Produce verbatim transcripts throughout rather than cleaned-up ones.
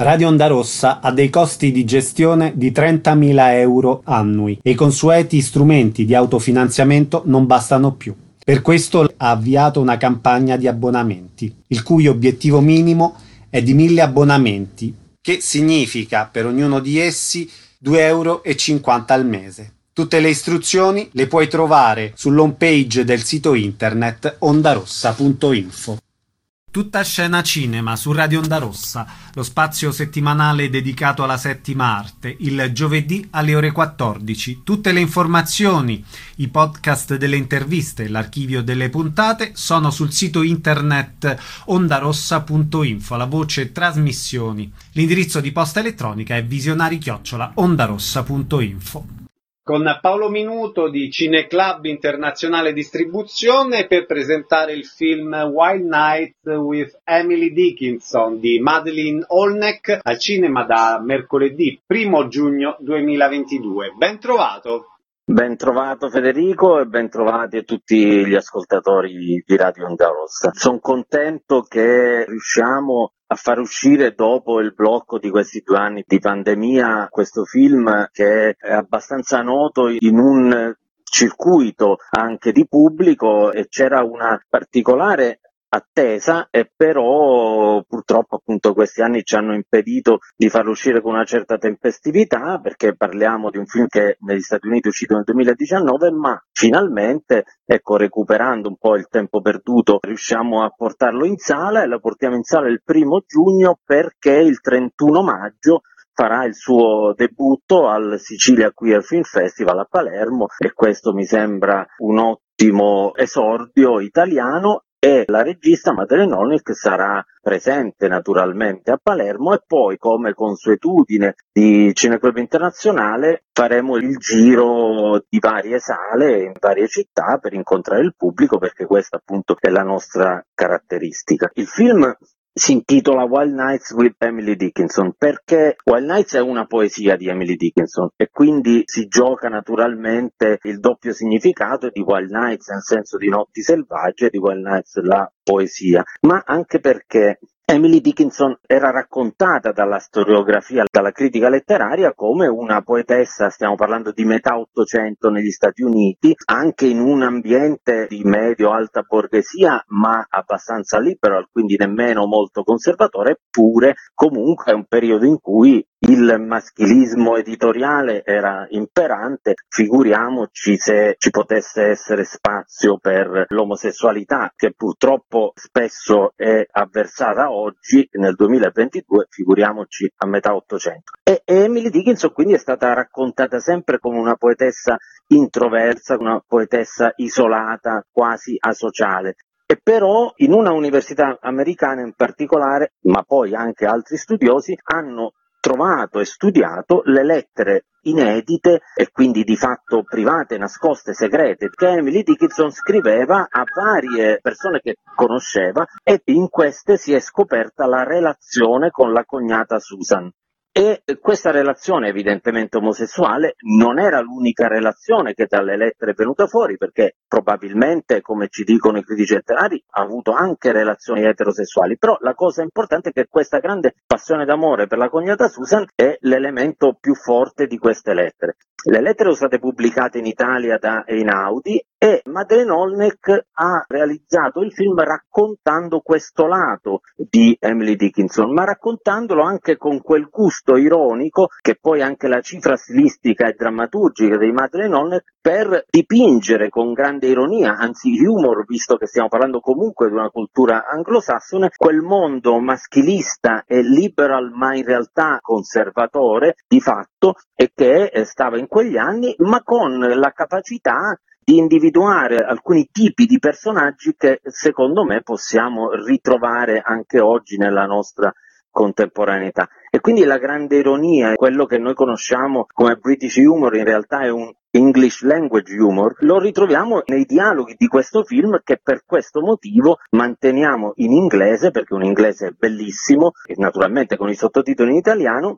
Radio Onda Rossa ha dei costi di gestione di trentamila euro annui e i consueti strumenti di autofinanziamento non bastano più. Per questo ha avviato una campagna di abbonamenti, il cui obiettivo minimo è di mille abbonamenti, che significa per ognuno di essi due euro e cinquanta al mese. Tutte le istruzioni le puoi trovare sull'home page del sito internet ondarossa punto info. Tutta scena cinema su Radio Onda Rossa, lo spazio settimanale dedicato alla settima arte, il giovedì alle ore quattordici. Tutte le informazioni, i podcast delle interviste, l'archivio delle puntate sono sul sito internet ondarossa punto info, la voce trasmissioni. L'indirizzo di posta elettronica è visionari chiocciola ondarossa punto info. Con Paolo Minuto di Cineclub Internazionale Distribuzione per presentare il film Wild Nights with Emily Dickinson di Madeleine Olnek al cinema da mercoledì primo giugno duemilaventidue. Ben trovato! Ben trovato Federico e ben trovati a tutti gli ascoltatori di Radio Onda Rossa. Sono contento che riusciamo a far uscire dopo il blocco di questi due anni di pandemia questo film che è abbastanza noto in un circuito anche di pubblico e c'era una particolare attesa e però purtroppo appunto questi anni ci hanno impedito di farlo uscire con una certa tempestività, perché parliamo di un film che negli Stati Uniti è uscito nel duemiladiciannove, ma finalmente, ecco, recuperando un po' il tempo perduto, riusciamo a portarlo in sala e lo portiamo in sala il primo giugno perché il trentuno maggio farà il suo debutto al Sicilia Queer Film Festival a Palermo e questo mi sembra un ottimo esordio italiano. E la regista Madeleine Olnek sarà presente naturalmente a Palermo e poi, come consuetudine di Cineclub Internazionale, faremo il giro di varie sale in varie città per incontrare il pubblico, perché questa appunto è la nostra caratteristica. Il film si intitola Wild Nights with Emily Dickinson perché Wild Nights è una poesia di Emily Dickinson e quindi si gioca naturalmente il doppio significato di Wild Nights nel senso di notti selvagge e di Wild Nights la poesia, ma anche perché Emily Dickinson era raccontata dalla storiografia, dalla critica letteraria come una poetessa, stiamo parlando di metà Ottocento negli Stati Uniti, anche in un ambiente di medio-alta borghesia ma abbastanza libero, quindi nemmeno molto conservatore, eppure comunque è un periodo in cui il maschilismo editoriale era imperante, figuriamoci se ci potesse essere spazio per l'omosessualità che purtroppo spesso è avversata oggi nel duemilaventidue, figuriamoci a metà Ottocento. E Emily Dickinson quindi è stata raccontata sempre come una poetessa introversa, una poetessa isolata, quasi asociale. E però in una università americana in particolare, ma poi anche altri studiosi, hanno trovato e studiato le lettere inedite e quindi di fatto private, nascoste, segrete, che Emily Dickinson scriveva a varie persone che conosceva e in queste si è scoperta la relazione con la cognata Susan. E questa relazione evidentemente omosessuale non era l'unica relazione che dalle lettere è venuta fuori, perché probabilmente, come ci dicono i critici letterari, ha avuto anche relazioni eterosessuali, però la cosa importante è che questa grande passione d'amore per la cognata Susan è l'elemento più forte di queste lettere. Le lettere sono state pubblicate in Italia da Einaudi e Madeleine Olnek ha realizzato il film raccontando questo lato di Emily Dickinson, ma raccontandolo anche con quel gusto ironico che poi anche la cifra stilistica e drammaturgica di Madeleine Olnek per dipingere con grande ironia, anzi humor, visto che stiamo parlando comunque di una cultura anglosassone, quel mondo maschilista e liberal ma in realtà conservatore di fatto e che stava in quegli anni, ma con la capacità di individuare alcuni tipi di personaggi che secondo me possiamo ritrovare anche oggi nella nostra contemporaneità. E quindi la grande ironia, quello che noi conosciamo come British humor, in realtà è un English language humor, lo ritroviamo nei dialoghi di questo film che per questo motivo manteniamo in inglese, perché è un inglese bellissimo e naturalmente con i sottotitoli in italiano,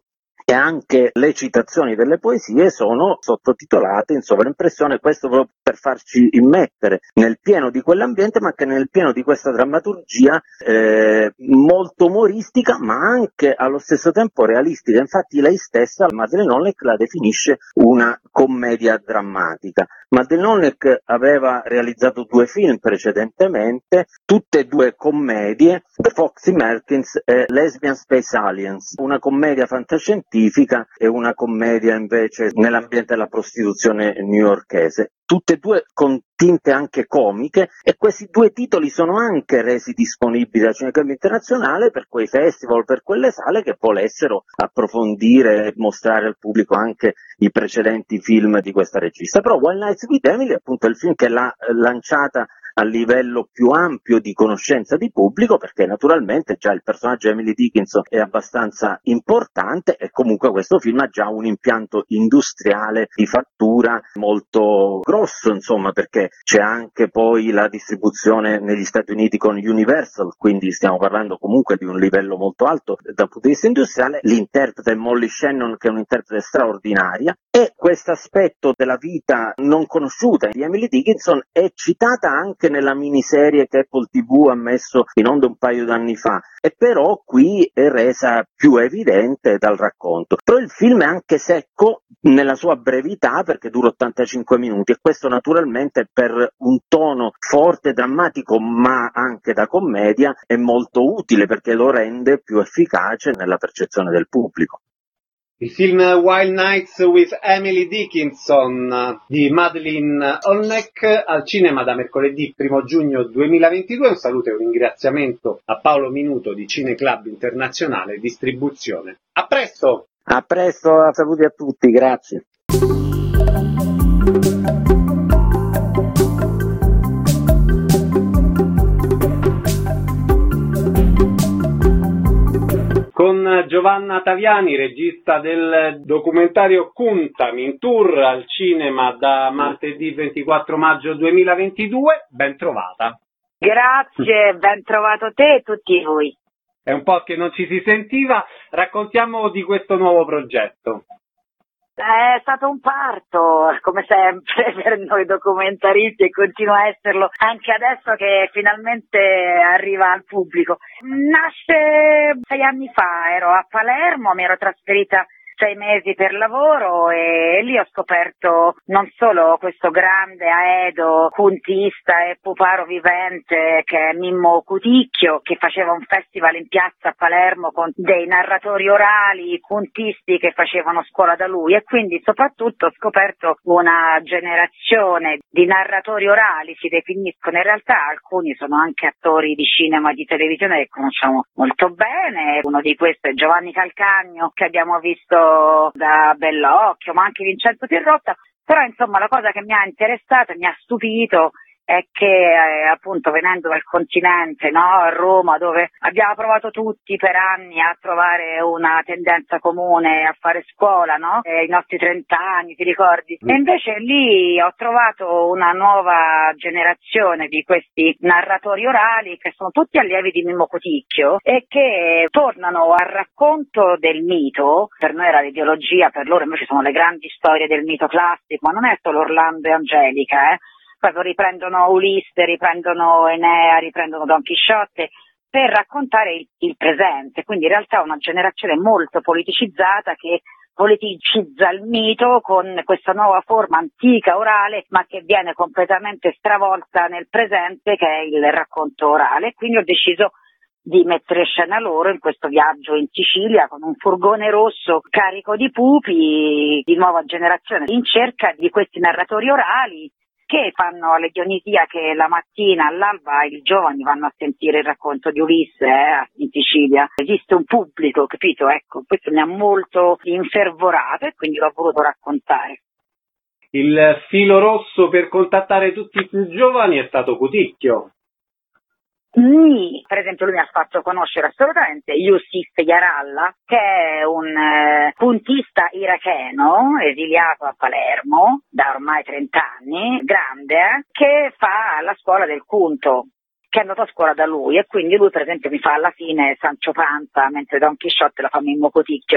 e anche le citazioni delle poesie sono sottotitolate in sovraimpressione, questo proprio per farci immettere nel pieno di quell'ambiente, ma anche nel pieno di questa drammaturgia eh, molto umoristica, ma anche allo stesso tempo realistica. Infatti lei stessa, Madeleine Olnek, la definisce una commedia drammatica. Madeleine Olnek aveva realizzato due film precedentemente, tutte e due commedie, The Foxy Merkins e Lesbian Space Aliens, una commedia fantascientifica e una commedia invece nell'ambiente della prostituzione newyorkese, tutte e due con tinte anche comiche, e questi due titoli sono anche resi disponibili al Cineclub Internazionale per quei festival, per quelle sale che volessero approfondire e mostrare al pubblico anche i precedenti film di questa regista. Però Wild Nights with Emily è appunto il film che l'ha lanciata a livello più ampio di conoscenza di pubblico, perché naturalmente già il personaggio Emily Dickinson è abbastanza importante e comunque questo film ha già un impianto industriale di fattura molto grosso, insomma, perché c'è anche poi la distribuzione negli Stati Uniti con Universal, quindi stiamo parlando comunque di un livello molto alto dal punto di vista industriale. L'interprete Molly Shannon, che è un'interprete straordinaria, e questo aspetto della vita non conosciuta di Emily Dickinson è citata anche nella miniserie che Apple tivù ha messo in onda un paio d'anni fa, e però qui è resa più evidente dal racconto. Però il film è anche secco nella sua brevità, perché dura ottantacinque minuti, e questo naturalmente per un tono forte, drammatico, ma anche da commedia, è molto utile perché lo rende più efficace nella percezione del pubblico. Il film Wild Nights with Emily Dickinson di Madeleine Olnek al cinema da mercoledì primo giugno duemilaventidue. Un saluto e un ringraziamento a Paolo Minuto di Cineclub Internazionale Distribuzione. A presto! A presto, saluti a tutti, grazie. Con Giovanna Taviani, regista del documentario Kunta in tour al cinema da martedì ventiquattro maggio duemilaventidue, ben trovata. Grazie, ben trovato te e tutti voi. È un po' che non ci si sentiva, raccontiamo di questo nuovo progetto. È stato un parto, come sempre, per noi documentaristi, e continua a esserlo anche adesso che finalmente arriva al pubblico. Nasce sei anni fa, ero a Palermo, mi ero trasferita sei mesi per lavoro e lì ho scoperto non solo questo grande aedo cuntista e puparo vivente che è Mimmo Cuticchio, che faceva un festival in piazza a Palermo con dei narratori orali, cuntisti che facevano scuola da lui, e quindi soprattutto ho scoperto una generazione di narratori orali, si definiscono, in realtà alcuni sono anche attori di cinema e di televisione che conosciamo molto bene. Uno di questi è Giovanni Calcagno, che abbiamo visto da Bellocchio, ma anche Vincenzo Pierrotta. Però insomma la cosa che mi ha interessato e mi ha stupito è che eh, appunto venendo dal continente, no, a Roma, dove abbiamo provato tutti per anni a trovare una tendenza comune, a fare scuola, no? Eh, I nostri trent'anni, ti ricordi? E invece lì ho trovato una nuova generazione di questi narratori orali che sono tutti allievi di Mimmo Cuticchio e che tornano al racconto del mito. Per noi era l'ideologia, per loro invece sono le grandi storie del mito classico, ma non è solo Orlando e Angelica, eh? Proprio riprendono Ulisse, riprendono Enea, riprendono Don Chisciotte per raccontare il, il presente, quindi in realtà una generazione molto politicizzata che politicizza il mito con questa nuova forma antica orale, ma che viene completamente stravolta nel presente, che è il racconto orale. Quindi ho deciso di mettere in scena loro in questo viaggio in Sicilia con un furgone rosso carico di pupi di nuova generazione in cerca di questi narratori orali che fanno le Dionisia, che la mattina all'alba i giovani vanno a sentire il racconto di Ulisse eh, in Sicilia. Esiste un pubblico, capito? Ecco, questo mi ha molto infervorato e quindi l'ho voluto raccontare. Il filo rosso per contattare tutti i più giovani è stato Cuticchio. Sì, per esempio lui mi ha fatto conoscere assolutamente Yusuf Yaralla, che è un eh, puntista iracheno esiliato a Palermo da ormai trent'anni, grande, eh, che fa la scuola del Cunto, che è andato a scuola da lui, e quindi lui per esempio mi fa alla fine Sancho Panza, mentre Don Chisciotte la fa Mimmo Cuticchio.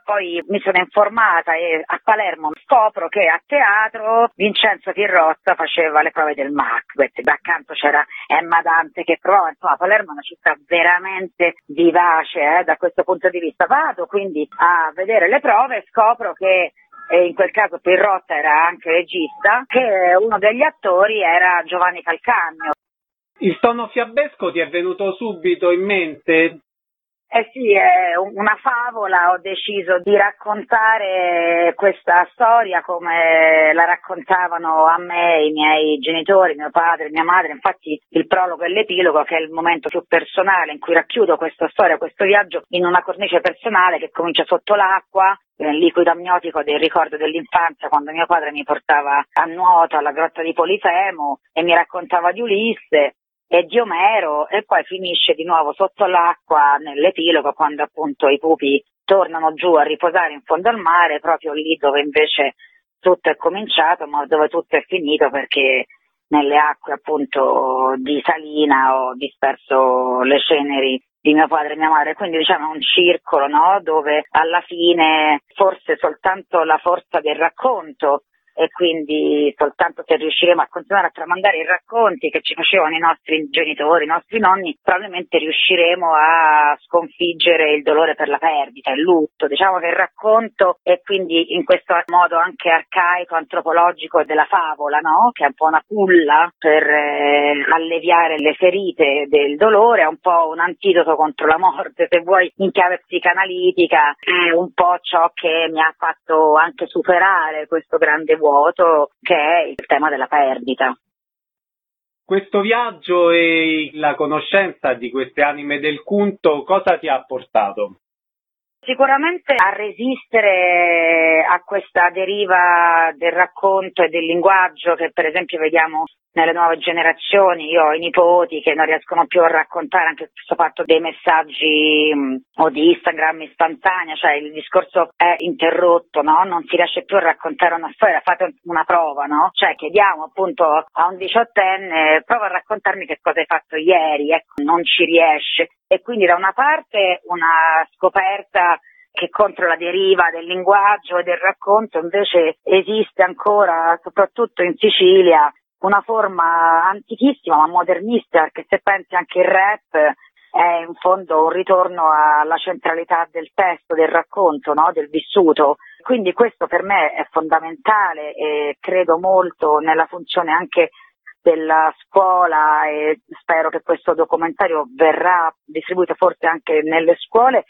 poi mi sono informata e a Palermo scopro che a teatro Vincenzo Pirrotta faceva le prove del Macbeth, accanto c'era Emma Dante che provava, insomma Palermo è una città veramente vivace eh, da questo punto di vista. Vado quindi a vedere le prove e scopro che e in quel caso Pirrotta era anche regista, che uno degli attori era Giovanni Calcagno. Il tono fiabesco ti è venuto subito in mente? Eh sì, è una favola, ho deciso di raccontare questa storia come la raccontavano a me i miei genitori, mio padre, mia madre, infatti il prologo e l'epilogo che è il momento più personale in cui racchiudo questa storia, questo viaggio in una cornice personale che comincia sotto l'acqua, nel liquido amniotico del ricordo dell'infanzia quando mio padre mi portava a nuoto alla grotta di Polifemo e mi raccontava di Ulisse e di Omero e poi finisce di nuovo sotto l'acqua nell'epilogo quando appunto i pupi tornano giù a riposare in fondo al mare, proprio lì dove invece tutto è cominciato ma dove tutto è finito perché nelle acque appunto di Salina ho disperso le ceneri di mio padre e mia madre, quindi diciamo è un circolo, no? Dove alla fine forse soltanto la forza del racconto e quindi soltanto se riusciremo a continuare a tramandare i racconti che ci facevano i nostri genitori, i nostri nonni, probabilmente riusciremo a sconfiggere il dolore per la perdita, il lutto. Diciamo che il racconto è quindi in questo modo anche arcaico, antropologico della favola, no? Che è un po' una culla per eh, alleviare le ferite del dolore, è un po' un antidoto contro la morte, se vuoi in chiave psicanalitica, è un po' ciò che mi ha fatto anche superare questo grande vuoto che è il tema della perdita. Questo viaggio e la conoscenza di queste anime del culto cosa ti ha portato? Sicuramente a resistere a questa deriva del racconto e del linguaggio che per esempio vediamo nelle nuove generazioni. Io ho i nipoti che non riescono più a raccontare anche questo fatto dei messaggi mh, o di Instagram istantanea, cioè il discorso è interrotto, no? Non si riesce più a raccontare una storia, fate una prova, no? Cioè chiediamo appunto a un diciottenne prova a raccontarmi che cosa hai fatto ieri, ecco, non ci riesce. E quindi da una parte una scoperta che contro la deriva del linguaggio e del racconto invece esiste ancora, soprattutto in Sicilia, una forma antichissima ma modernista, perché se pensi anche il rap è in fondo un ritorno alla centralità del testo, del racconto, no? Del vissuto. Quindi questo per me è fondamentale e credo molto nella funzione anche della scuola e spero che questo documentario verrà distribuito forse anche nelle scuole,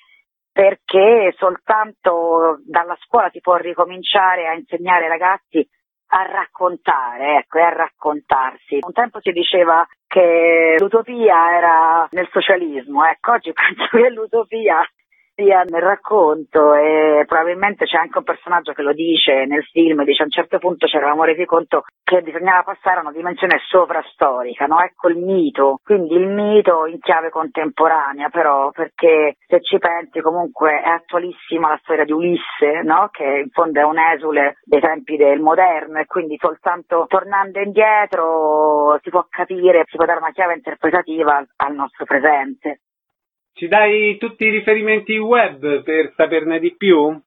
perché soltanto dalla scuola si può ricominciare a insegnare ai ragazzi a raccontare, ecco, e a raccontarsi. Un tempo si diceva che l'utopia era nel socialismo, ecco, oggi penso che l'utopia sia nel racconto e probabilmente c'è anche un personaggio che lo dice nel film, dice a un certo punto ci eravamo resi conto che bisognava passare a una dimensione sovrastorica, no? Ecco il mito, quindi il mito in chiave contemporanea però, perché se ci pensi comunque è attualissima la storia di Ulisse, no? Che in fondo è un esule dei tempi del moderno e quindi soltanto tornando indietro si può capire, si può dare una chiave interpretativa al nostro presente. Ci dai tutti i riferimenti web per saperne di più?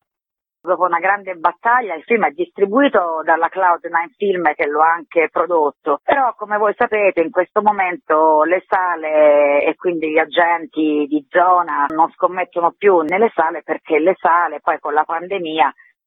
Dopo una grande battaglia il film è distribuito dalla Cloud nine Film che lo ha anche prodotto, però come voi sapete in questo momento le sale e quindi gli agenti di zona non scommettono più nelle sale perché le sale poi con la pandemia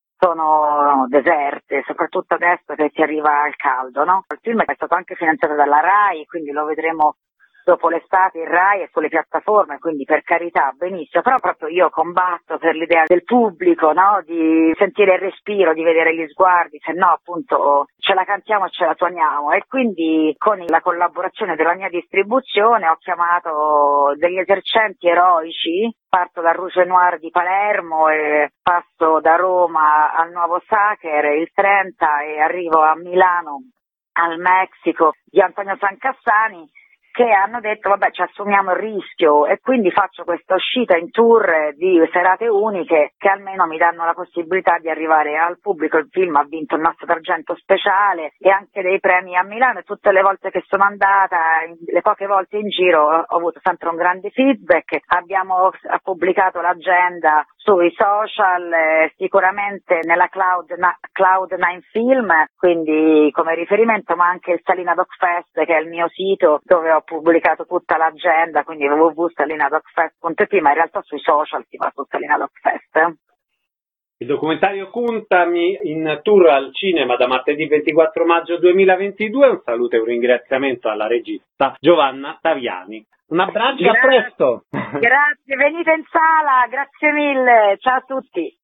sono deserte, soprattutto adesso che si arriva al caldo, no? Il film è stato anche finanziato dalla RAI, quindi lo vedremo dopo l'estate in Rai e sulle piattaforme, quindi per carità, benissimo, però proprio io combatto per l'idea del pubblico, no? Di sentire il respiro, di vedere gli sguardi, se no appunto ce la cantiamo e ce la suoniamo e quindi con la collaborazione della mia distribuzione ho chiamato degli esercenti eroici, parto dal Rouge Noir di Palermo e passo da Roma al Nuovo Sacher il trenta e arrivo a Milano al Messico di Antonio Sancassani, che hanno detto vabbè ci assumiamo il rischio e quindi faccio questa uscita in tour di serate uniche che almeno mi danno la possibilità di arrivare al pubblico. Il film ha vinto il Nastro d'Argento speciale e anche dei premi a Milano e tutte le volte che sono andata, le poche volte in giro ho avuto sempre un grande feedback. Abbiamo pubblicato l'agenda sui social, eh, sicuramente nella Cloud, na, Cloud nine Film, quindi come riferimento, ma anche il Salina Doc Fest, che è il mio sito dove ho pubblicato tutta l'agenda, quindi w w w punto salinadocfest punto i t, ma in realtà sui social si va su Salina Doc Fest. Il documentario Contami in tour al cinema da martedì ventiquattro maggio duemilaventidue. Un saluto e un ringraziamento alla regista Giovanna Taviani. Un abbraccio, a presto! Grazie, venite in sala, grazie mille, ciao a tutti!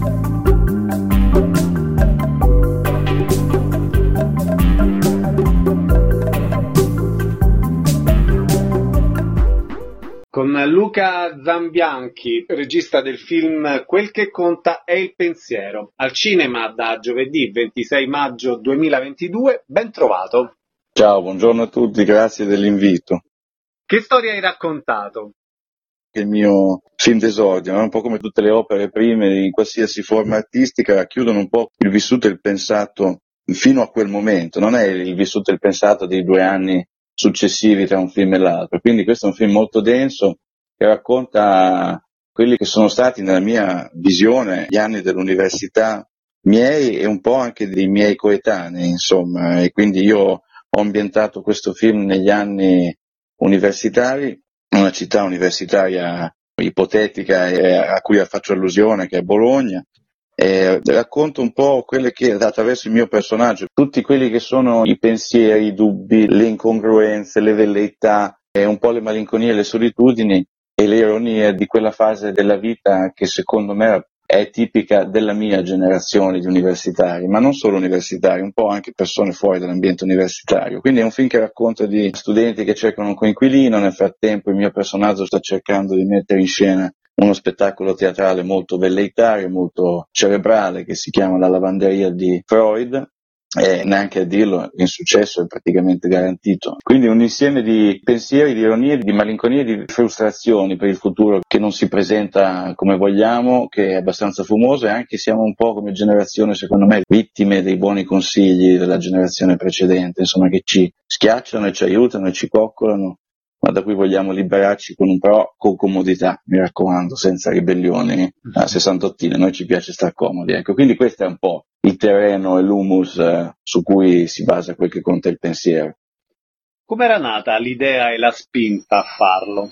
Con Luca Zambianchi, regista del film Quel che conta è il pensiero, al cinema da giovedì ventisei maggio duemilaventidue. Ben trovato. Ciao, buongiorno a tutti, grazie dell'invito. Che storia hai raccontato? Il mio film d'esordio, no? Un po' come tutte le opere prime in qualsiasi forma artistica, racchiudono un po' il vissuto e il pensato fino a quel momento, non è il vissuto e il pensato dei due anni successivi tra un film e l'altro. Quindi questo è un film molto denso che racconta quelli che sono stati, nella mia visione, gli anni dell'università miei e un po' anche dei miei coetanei, insomma, e quindi io ho ambientato questo film negli anni universitari, una città universitaria ipotetica a cui faccio allusione, che è Bologna. E racconto un po' quelle che, attraverso il mio personaggio, tutti quelli che sono i pensieri, i dubbi, le incongruenze, le velleità, e un po' le malinconie, le solitudini e le ironie di quella fase della vita che secondo me è tipica della mia generazione di universitari, ma non solo universitari, un po' anche persone fuori dall'ambiente universitario. Quindi è un film che racconta di studenti che cercano un coinquilino, nel frattempo il mio personaggio sta cercando di mettere in scena uno spettacolo teatrale molto velleitario, molto cerebrale, che si chiama La lavanderia di Freud, e neanche a dirlo, il successo è praticamente garantito. Quindi un insieme di pensieri, di ironie, di malinconie, di frustrazioni per il futuro che non si presenta come vogliamo, che è abbastanza fumoso, e anche siamo un po' come generazione, secondo me, vittime dei buoni consigli della generazione precedente, insomma, che ci schiacciano e ci aiutano e ci coccolano, ma da cui vogliamo liberarci con un però con comodità, mi raccomando, senza ribellioni a sessantottine, noi ci piace star comodi, ecco. Quindi questo è un po' il terreno e l'humus eh, su cui si basa quel che conta il pensiero. Come era nata l'idea e la spinta a farlo?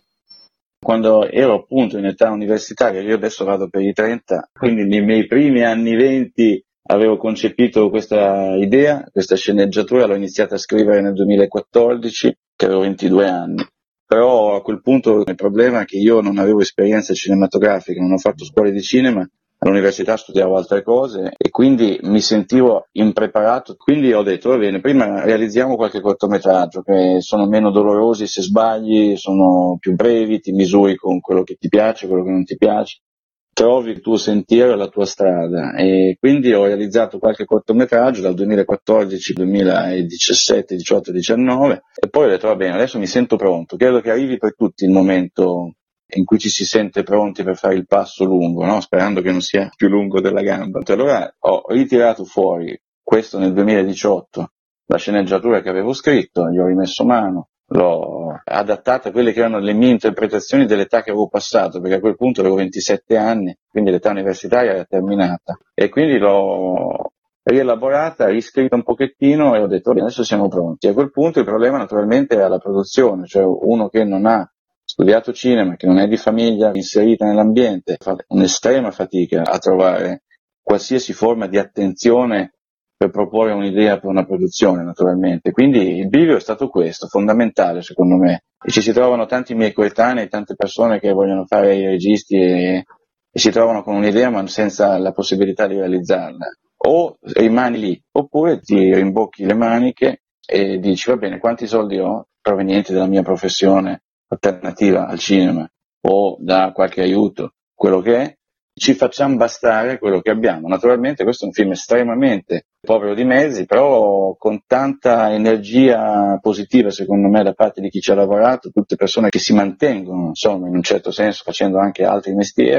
Quando ero appunto in età universitaria, io adesso vado per i trenta, quindi nei miei primi anni venti avevo concepito questa idea, questa sceneggiatura, l'ho iniziata a scrivere nel duemilaquattordici, che avevo ventidue anni. Però a quel punto il problema è che io non avevo esperienza cinematografica, non ho fatto scuole di cinema, all'università studiavo altre cose e quindi mi sentivo impreparato, quindi ho detto va bene, prima realizziamo qualche cortometraggio che sono meno dolorosi se sbagli, sono più brevi, ti misuri con quello che ti piace, quello che non ti piace, trovi il tuo sentiero e la tua strada, e quindi ho realizzato qualche cortometraggio dal duemilaquattordici, duemiladiciassette, diciotto, diciannove e poi ho detto va bene, adesso mi sento pronto, credo che arrivi per tutti il momento in cui ci si sente pronti per fare il passo lungo, no? Sperando che non sia più lungo della gamba. Allora ho ritirato fuori, questo nel duemiladiciotto, la sceneggiatura che avevo scritto, gli ho rimesso mano, l'ho adattata a quelle che erano le mie interpretazioni dell'età che avevo passato, perché a quel punto avevo ventisette anni, quindi l'età universitaria era terminata, e quindi l'ho rielaborata, riscritta un pochettino e ho detto adesso siamo pronti. A quel punto il problema naturalmente era la produzione, cioè uno che non ha studiato cinema, che non è di famiglia inserita nell'ambiente, fa un'estrema fatica a trovare qualsiasi forma di attenzione per proporre un'idea per una produzione, naturalmente. Quindi il bivio è stato questo, fondamentale secondo me. E ci si trovano tanti miei coetanei, tante persone che vogliono fare i registi e, e si trovano con un'idea ma senza la possibilità di realizzarla. O rimani lì, oppure ti rimbocchi le maniche e dici va bene, quanti soldi ho provenienti dalla mia professione alternativa al cinema o da qualche aiuto, quello che è, ci facciamo bastare quello che abbiamo. Naturalmente questo è un film estremamente povero di mezzi, però con tanta energia positiva secondo me da parte di chi ci ha lavorato, tutte persone che si mantengono insomma in un certo senso facendo anche altri mestieri,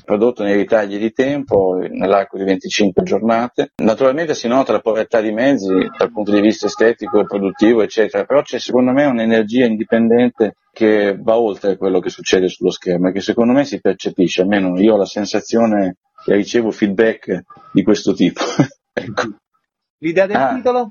prodotto nei ritagli di tempo, nell'arco di venticinque giornate. Naturalmente si nota la povertà di mezzi dal punto di vista estetico, produttivo, eccetera, però c'è secondo me un'energia indipendente che va oltre quello che succede sullo schermo e che secondo me si percepisce, almeno io ho la sensazione che ricevo feedback di questo tipo. Ecco. L'idea del ah, titolo?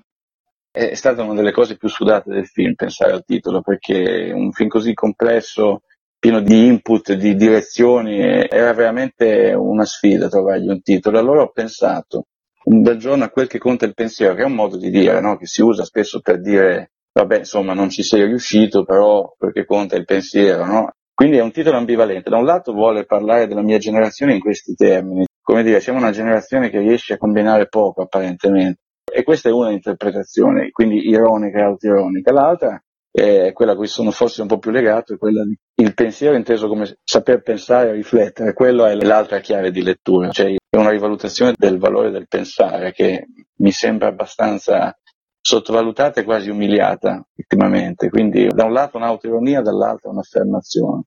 È stata una delle cose più sudate del film, pensare al titolo, perché un film così complesso, pieno di input, di direzioni, era veramente una sfida trovargli un titolo. Allora ho pensato un bel giorno a quel che conta il pensiero, che è un modo di dire, no? Che si usa spesso per dire, vabbè, insomma, non ci sei riuscito, però quel che conta è il pensiero, no? Quindi è un titolo ambivalente. Da un lato vuole parlare della mia generazione in questi termini, come dire, siamo una generazione che riesce a combinare poco apparentemente, e questa è una interpretazione, quindi ironica e autoironica. L'altra è quella a cui sono forse un po' più legato, è quella di il pensiero inteso come saper pensare e riflettere. Quello è l'altra chiave di lettura, cioè è una rivalutazione del valore del pensare che mi sembra abbastanza sottovalutata e quasi umiliata ultimamente, quindi da un lato un'autoironia, dall'altro un'affermazione.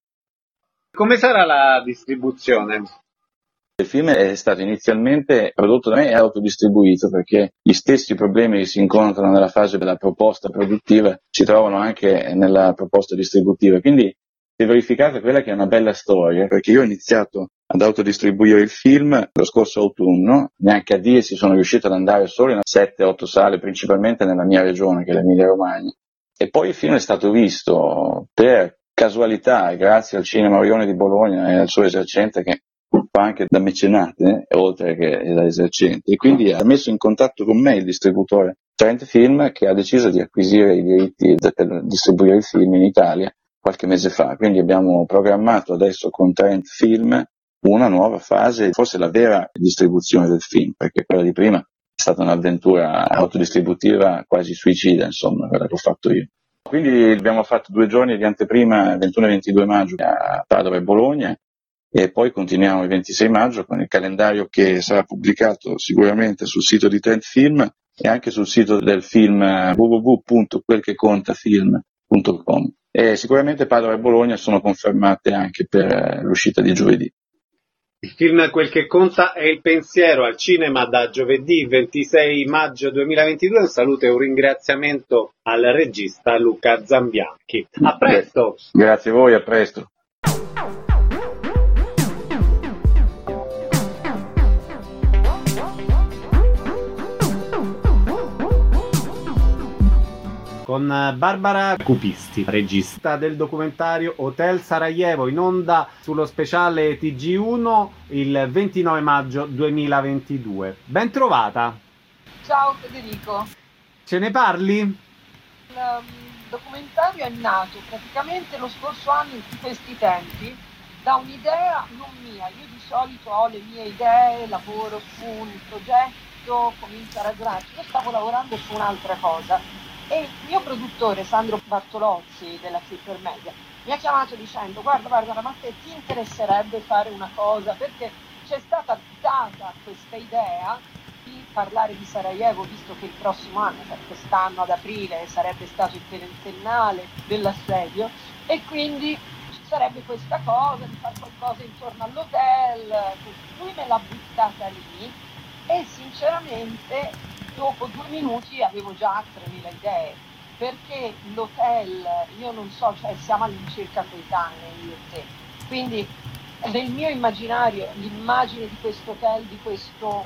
Come sarà la distribuzione? Il film è stato inizialmente prodotto da me e autodistribuito, perché gli stessi problemi che si incontrano nella fase della proposta produttiva si trovano anche nella proposta distributiva, quindi si è verificata quella che è una bella storia, perché io ho iniziato ad autodistribuire il film lo scorso autunno, neanche a dire si sono riuscito ad andare solo in sette otto sale, principalmente nella mia regione, che è l'Emilia Romagna, e poi il film è stato visto per casualità, grazie al Cinema Orione di Bologna e al suo esercente, che fa anche da mecenate, eh, oltre che da esercente, e quindi ha messo in contatto con me il distributore Trent Film, che ha deciso di acquisire i diritti per distribuire il film in Italia qualche mese fa. Quindi abbiamo programmato adesso con Trent Film una nuova fase, forse la vera distribuzione del film, perché quella di prima è stata un'avventura autodistributiva quasi suicida, insomma, quella che ho fatto io. Quindi abbiamo fatto due giorni di anteprima, ventuno e ventidue maggio a Padova e Bologna, e poi continuiamo il ventisei maggio con il calendario che sarà pubblicato sicuramente sul sito di Trent Film e anche sul sito del film w w w punto quel che conta film punto com, e sicuramente Padova e Bologna sono confermate anche per l'uscita di giovedì. Il film Quel che conta è il pensiero, al cinema da giovedì ventisei maggio duemilaventidue. Un saluto e un ringraziamento al regista Luca Zambianchi. A presto! Grazie a voi, a presto. Con Barbara Cupisti, regista del documentario Hotel Sarajevo, in onda sullo speciale T G uno il ventinove maggio duemilaventidue. Ben trovata! Ciao Federico! Ce ne parli? Il um, documentario è nato praticamente lo scorso anno, in questi tempi, da un'idea non mia. Io di solito ho le mie idee, lavoro su un progetto, comincio a ragionarci. Io stavo lavorando su un'altra cosa. E il mio produttore Sandro Bartolozzi della Clipper Media mi ha chiamato dicendo: guarda Barbara, ma a te ti interesserebbe fare una cosa, perché c'è stata data questa idea di parlare di Sarajevo, visto che il prossimo anno, cioè quest'anno ad aprile, sarebbe stato il trentennale dell'assedio, e quindi ci sarebbe questa cosa di fare qualcosa intorno all'hotel. Lui me l'ha buttata lì e sinceramente dopo due minuti avevo già tremila idee, perché l'hotel, io non so, cioè siamo all'incirca coetanei io e te, quindi nel mio immaginario l'immagine di questo hotel, di questo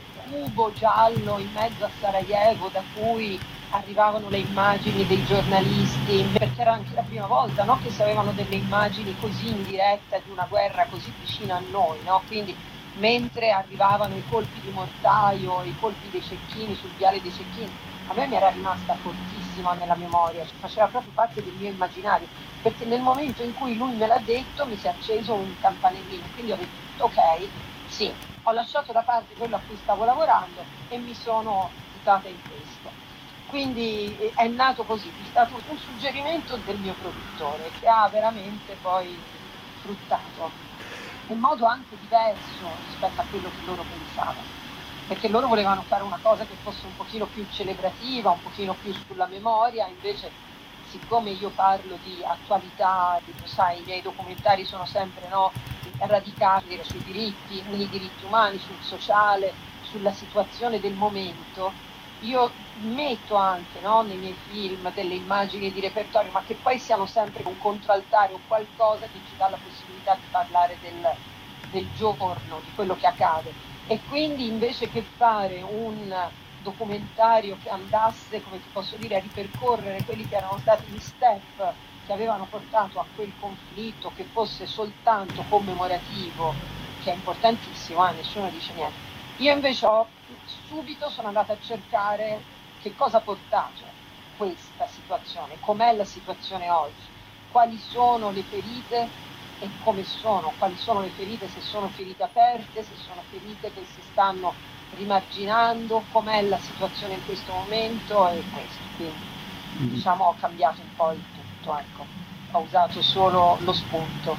cubo giallo in mezzo a Sarajevo, da cui arrivavano le immagini dei giornalisti, perché era anche la prima volta, no, che si avevano delle immagini così in diretta di una guerra così vicina a noi, no? Quindi mentre arrivavano i colpi di mortaio, i colpi dei cecchini sul viale dei cecchini, a me mi era rimasta fortissima nella memoria, faceva proprio parte del mio immaginario, perché nel momento in cui lui me l'ha detto mi si è acceso un campanellino, quindi ho detto ok, sì, ho lasciato da parte quello a cui stavo lavorando e mi sono buttata in questo. Quindi è nato così, è stato un suggerimento del mio produttore che ha veramente poi fruttato in modo anche diverso rispetto a quello che loro pensavano, perché loro volevano fare una cosa che fosse un pochino più celebrativa, un pochino più sulla memoria. Invece, siccome io parlo di attualità, sai, i miei documentari sono sempre, no, radicate sui diritti, sui diritti umani, sul sociale, sulla situazione del momento. Io metto anche, no, nei miei film delle immagini di repertorio, ma che poi siano sempre un contraltare o qualcosa che ci dà la possibilità di parlare del, del giorno, di quello che accade. E quindi invece che fare un documentario che andasse, come ti posso dire, a ripercorrere quelli che erano stati gli step che avevano portato a quel conflitto, che fosse soltanto commemorativo, che è importantissimo, eh, nessuno dice niente. Io invece ho, subito sono andata a cercare che cosa ha portato questa situazione, com'è la situazione oggi, quali sono le ferite e come sono, quali sono le ferite, se sono ferite aperte, se sono ferite che si stanno rimarginando, com'è la situazione in questo momento e questo. Quindi diciamo ho cambiato un po' il tutto, ecco, ho usato solo lo spunto.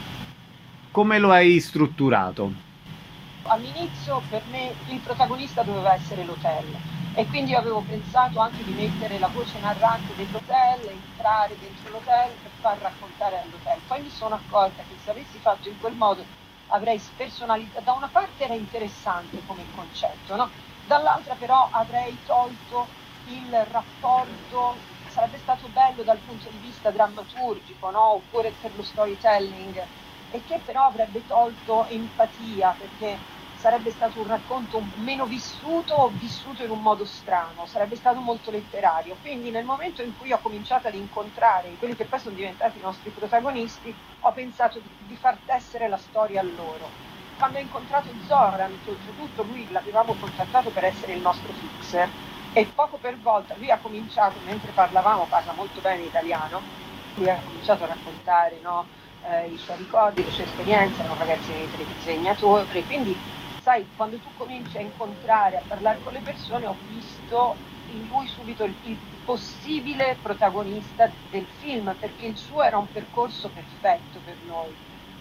Come lo hai strutturato? All'inizio per me il protagonista doveva essere l'hotel e quindi io avevo pensato anche di mettere la voce narrante dell'hotel, entrare dentro l'hotel e far raccontare all'hotel. Poi mi sono accorta che se avessi fatto in quel modo avrei spersonalizzato, da una parte era interessante come concetto, no? Dall'altra però avrei tolto il rapporto, sarebbe stato bello dal punto di vista drammaturgico, no? Oppure per lo storytelling, e che però avrebbe tolto empatia, perché sarebbe stato un racconto meno vissuto o vissuto in un modo strano, sarebbe stato molto letterario. Quindi nel momento in cui ho cominciato ad incontrare quelli che poi sono diventati i nostri protagonisti, ho pensato di, di far tessere la storia a loro. Quando ho incontrato Zoran, che oltretutto lui l'avevamo contattato per essere il nostro fixer, e poco per volta lui ha cominciato, mentre parlavamo, parla molto bene italiano, lui ha cominciato a raccontare, no, eh, i suoi ricordi, le sue esperienze, era un ragazzino di disegnatore, quindi sai, quando tu cominci a incontrare, a parlare con le persone, ho visto in lui subito il, il possibile protagonista del film, perché il suo era un percorso perfetto per noi,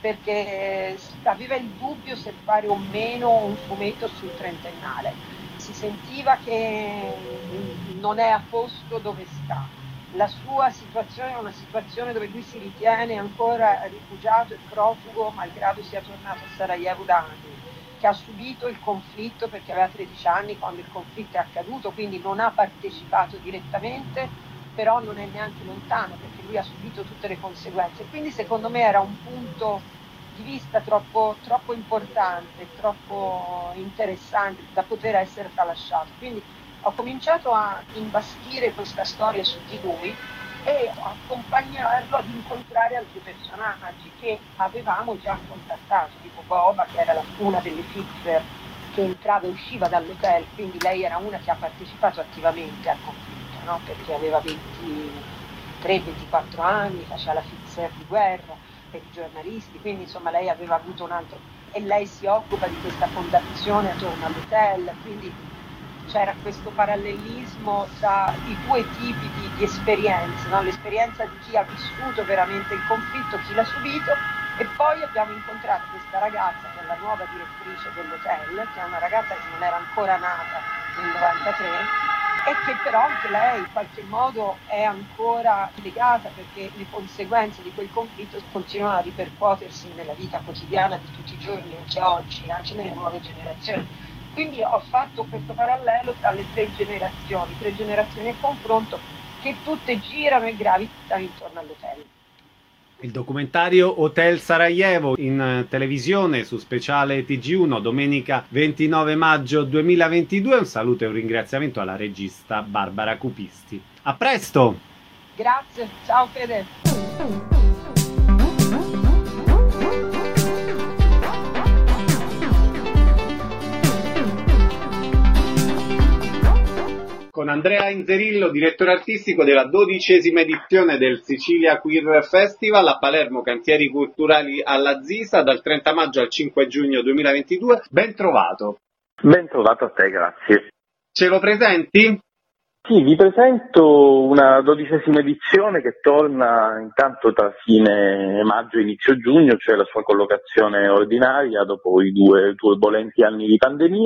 perché aveva il dubbio se fare o meno un fumetto sul trentennale, si sentiva che non è a posto dove sta. La sua situazione è una situazione dove lui si ritiene ancora rifugiato e profugo, malgrado sia tornato a Sarajevo da anni, che ha subito il conflitto perché aveva tredici anni quando il conflitto è accaduto, quindi non ha partecipato direttamente, però non è neanche lontano perché lui ha subito tutte le conseguenze. Quindi secondo me era un punto di vista troppo, troppo importante, troppo interessante da poter essere tralasciato. Quindi ho cominciato a imbastire questa storia su di lui e accompagnarlo ad incontrare altri personaggi che avevamo già contattato, tipo Boba, che era la, una delle fixer che entrava e usciva dall'hotel, quindi lei era una che ha partecipato attivamente al conflitto, no? Perché aveva ventitré ventiquattro anni, faceva la fixer di guerra per i giornalisti, quindi insomma lei aveva avuto un altro, e lei si occupa di questa fondazione attorno all'hotel, quindi c'era questo parallelismo tra i due tipi di, di esperienze, no? L'esperienza di chi ha vissuto veramente il conflitto, chi l'ha subito, e poi abbiamo incontrato questa ragazza che è la nuova direttrice dell'hotel, che è una ragazza che non era ancora nata nel novantatré e che però anche lei in qualche modo è ancora legata, perché le conseguenze di quel conflitto continuano a ripercuotersi nella vita quotidiana di tutti i giorni, anche oggi, anche nelle nuove generazioni. Quindi ho fatto questo parallelo tra le tre generazioni, tre generazioni a confronto che tutte girano e gravitano intorno all'hotel. Il documentario Hotel Sarajevo in televisione su Speciale T G uno domenica ventinove maggio duemilaventidue. Un saluto e un ringraziamento alla regista Barbara Cupisti. A presto! Grazie, ciao Fede! Con Andrea Inzerillo, direttore artistico della dodicesima edizione del Sicilia Queer Festival a Palermo, Cantieri Culturali alla Zisa, dal trenta maggio al cinque giugno duemilaventidue. Ben trovato. Ben trovato a te, grazie. Ce lo presenti? Sì, vi presento una dodicesima edizione che torna intanto tra fine maggio e inizio giugno, cioè la sua collocazione ordinaria dopo i due turbolenti anni di pandemia.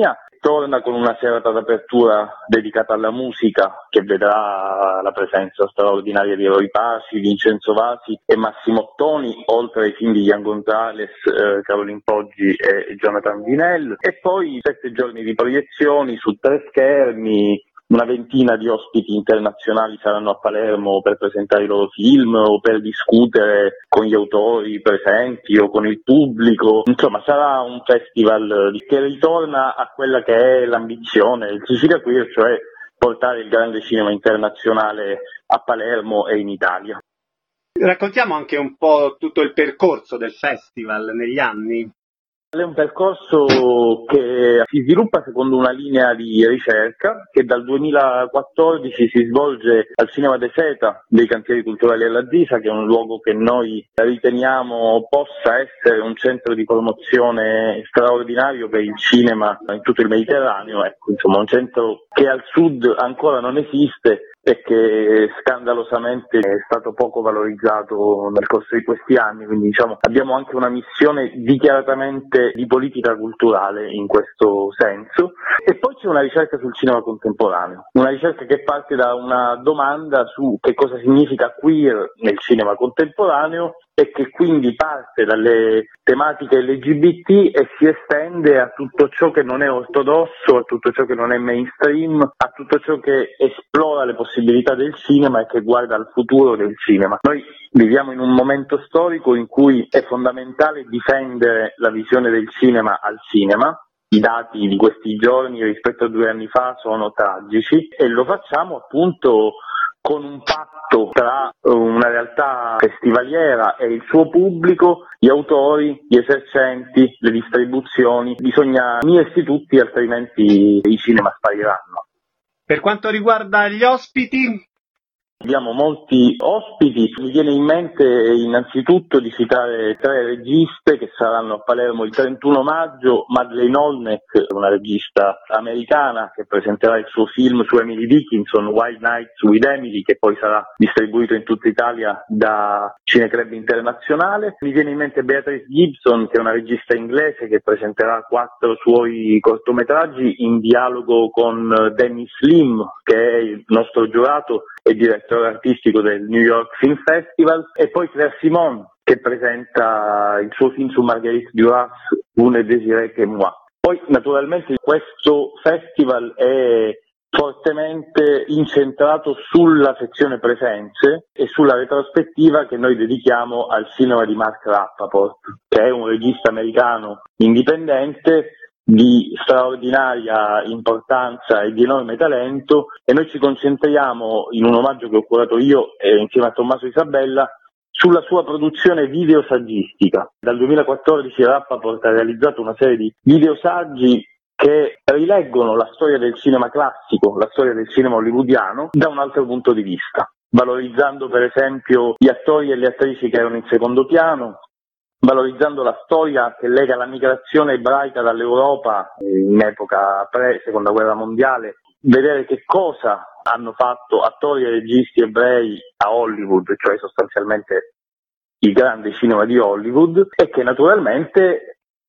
torna con una serata d'apertura dedicata alla musica, che vedrà la presenza straordinaria di Eloy Paci, Vincenzo Vasi e Massimo Ottoni, oltre ai film di Ian Gonzalez, eh, Caroline Poggi e Jonathan Vinell, e poi sette giorni di proiezioni su tre schermi. Una ventina di ospiti internazionali saranno a Palermo per presentare i loro film o per discutere con gli autori presenti o con il pubblico. Insomma, sarà un festival che ritorna a quella che è l'ambizione del Sicilia Queer, cioè portare il grande cinema internazionale a Palermo e in Italia. Raccontiamo anche un po' tutto il percorso del festival negli anni. È un percorso che si sviluppa secondo una linea di ricerca che dal duemilaquattordici si svolge al Cinema de Seta dei Cantieri Culturali alla Zisa, che è un luogo che noi riteniamo possa essere un centro di promozione straordinario per il cinema in tutto il Mediterraneo. Ecco, insomma, un centro che al sud ancora non esiste e che scandalosamente è stato poco valorizzato nel corso di questi anni, quindi diciamo abbiamo anche una missione dichiaratamente di politica culturale in questo senso. E poi c'è una ricerca sul cinema contemporaneo, una ricerca che parte da una domanda su che cosa significa queer nel cinema contemporaneo e che quindi parte dalle tematiche L G B T e si estende a tutto ciò che non è ortodosso, a tutto ciò che non è mainstream, a tutto ciò che esplora le possibilità del cinema e che guarda al futuro del cinema. Noi viviamo in un momento storico in cui è fondamentale difendere la visione del cinema al cinema. I dati di questi giorni rispetto a due anni fa sono tragici e lo facciamo appunto con un patto tra una realtà festivaliera e il suo pubblico, gli autori, gli esercenti, le distribuzioni. Bisogna unirsi tutti, altrimenti i cinema spariranno. Per quanto riguarda gli ospiti? Abbiamo molti ospiti, mi viene in mente innanzitutto di citare tre registe che saranno a Palermo il trentuno maggio. Madeleine Olnek, una regista americana che presenterà il suo film su Emily Dickinson, Wild Nights with Emily, che poi sarà distribuito in tutta Italia da Cineclub Internazionale. Mi viene in mente Beatrice Gibson, che è una regista inglese che presenterà quattro suoi cortometraggi in dialogo con Dennis Lim, che è il nostro giurato e direttore artistico del New York Film Festival, e poi Claire Simon, che presenta il suo film su Marguerite Duras, Vous ne désirez que moi. Poi naturalmente questo festival è fortemente incentrato sulla sezione presenze e sulla retrospettiva che noi dedichiamo al cinema di Mark Rappaport, che è un regista americano indipendente di straordinaria importanza e di enorme talento, e noi ci concentriamo, in un omaggio che ho curato io eh, insieme a Tommaso Isabella, sulla sua produzione videosaggistica. Dal duemilaquattordici Rappaport ha realizzato una serie di videosaggi che rileggono la storia del cinema classico, la storia del cinema hollywoodiano, da un altro punto di vista, valorizzando per esempio gli attori e le attrici che erano in secondo piano, valorizzando la storia che lega la migrazione ebraica dall'Europa in epoca pre-seconda guerra mondiale, vedere che cosa hanno fatto attori e registi ebrei a Hollywood, cioè sostanzialmente il grande cinema di Hollywood, e che naturalmente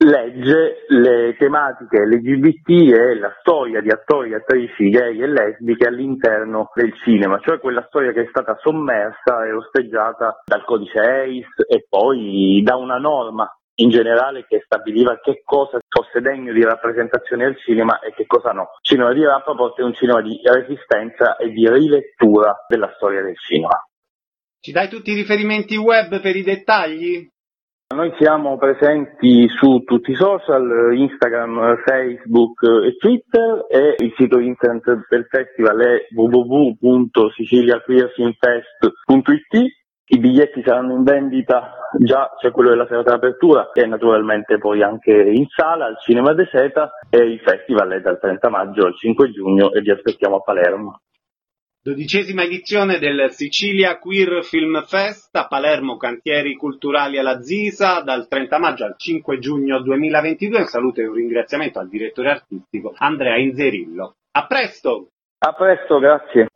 legge le tematiche L G B T e la storia di attori e attrici gay e lesbiche all'interno del cinema, cioè quella storia che è stata sommersa e osteggiata dal codice A I S e poi da una norma in generale che stabiliva che cosa fosse degno di rappresentazione al cinema e che cosa no. Il cinema di Rappaport è un cinema di resistenza e di rilettura della storia del cinema. Ci dai tutti i riferimenti web per i dettagli? Noi siamo presenti su tutti i social, Instagram, Facebook e Twitter, e il sito internet del festival è w w w punto sicilia queer film fest punto i t. I biglietti saranno in vendita, già c'è quello della serata d'apertura e naturalmente poi anche in sala al Cinema de Seta, e il festival è dal trenta maggio al cinque giugno e vi aspettiamo a Palermo. Dodicesima edizione del Sicilia Queer Film Fest a Palermo, Cantieri Culturali alla Zisa, dal trenta maggio al cinque giugno duemilaventidue. Un saluto e un ringraziamento al direttore artistico Andrea Inzerillo. A presto! A presto, grazie.